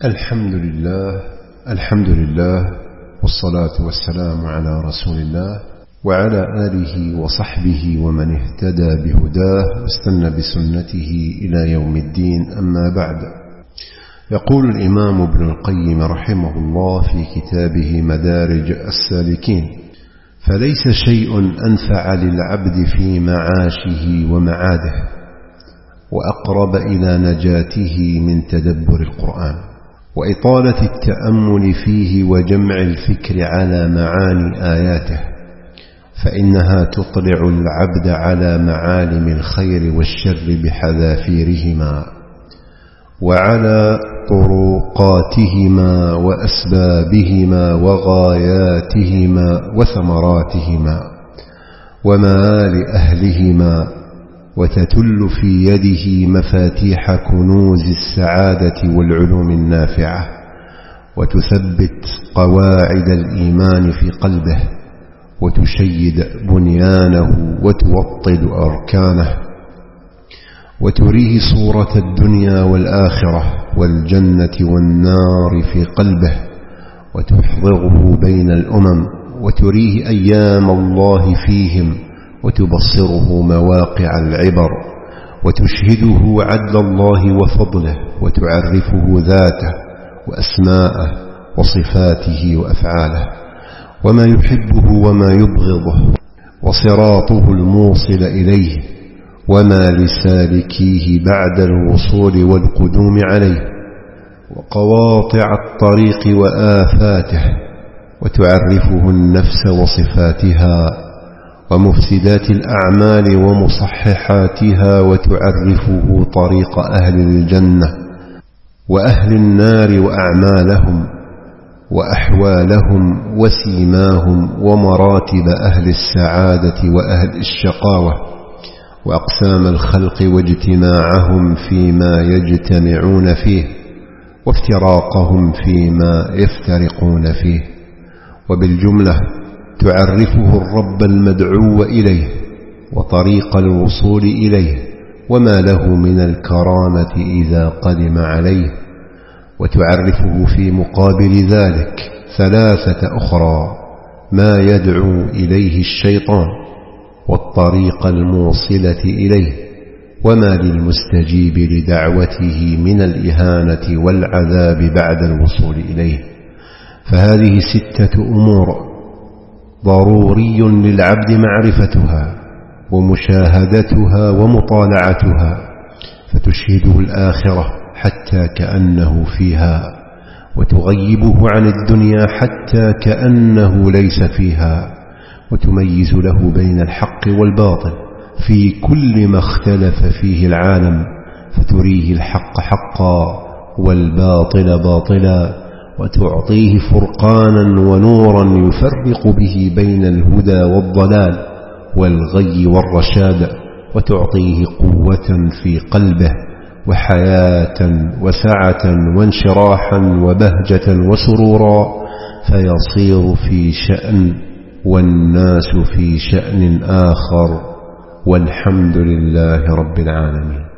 الحمد لله والصلاة والسلام على رسول الله وعلى آله وصحبه ومن اهتدى بهداه واستنى بسنته إلى يوم الدين. أما بعد، يقول الإمام ابن القيم رحمه الله في كتابه مدارج السالكين: فليس شيء أنفع للعبد في معاشه ومعاده وأقرب إلى نجاته من تدبر القرآن وإطالة التأمل فيه وجمع الفكر على معاني آياته، فإنها تطلع العبد على معالم الخير والشر بحذافيرهما وعلى طرقاتهما وأسبابهما وغاياتهما وثمراتهما ومآل أهلهما، وتتل في يده مفاتيح كنوز السعادة والعلوم النافعة، وتثبت قواعد الإيمان في قلبه، وتشيد بنيانه وتوطد أركانه، وتريه صورة الدنيا والآخرة والجنة والنار في قلبه، وتحضره بين الأمم، وتريه أيام الله فيهم، وتبصره مواقع العبر، وتشهده عدل الله وفضله، وتعرفه ذاته وأسماءه وصفاته وأفعاله وما يحبه وما يبغضه وصراطه الموصل إليه وما لسالكيه بعد الوصول والقدوم عليه وقواطع الطريق وآفاته، وتعرفه النفس وصفاتها ومفسدات الأعمال ومصححاتها، وتعرفه طريق أهل الجنة وأهل النار وأعمالهم وأحوالهم وسيماهم ومراتب أهل السعادة وأهل الشقاوة وأقسام الخلق واجتماعهم فيما يجتمعون فيه وافتراقهم فيما يفترقون فيه. وبالجملة تعرفه الرب المدعو إليه وطريق الوصول إليه وما له من الكرامة إذا قدم عليه، وتعرفه في مقابل ذلك ثلاثة أخرى: ما يدعو إليه الشيطان، والطريق الموصلة إليه، وما للمستجيب لدعوته من الإهانة والعذاب بعد الوصول إليه. فهذه 6 أمور ضروري للعبد معرفتها ومشاهدتها ومطالعتها، فتشهده الآخرة حتى كأنه فيها، وتغيبه عن الدنيا حتى كأنه ليس فيها، وتميز له بين الحق والباطل في كل ما اختلف فيه العالم، فتريه الحق حقا والباطل باطلا، وتعطيه فرقانا ونورا يفرق به بين الهدى والضلال والغي والرشاد، وتعطيه قوة في قلبه وحياة وسعة وانشراحا وبهجة وسرورا، فيصير في شأن والناس في شأن آخر، والحمد لله رب العالمين.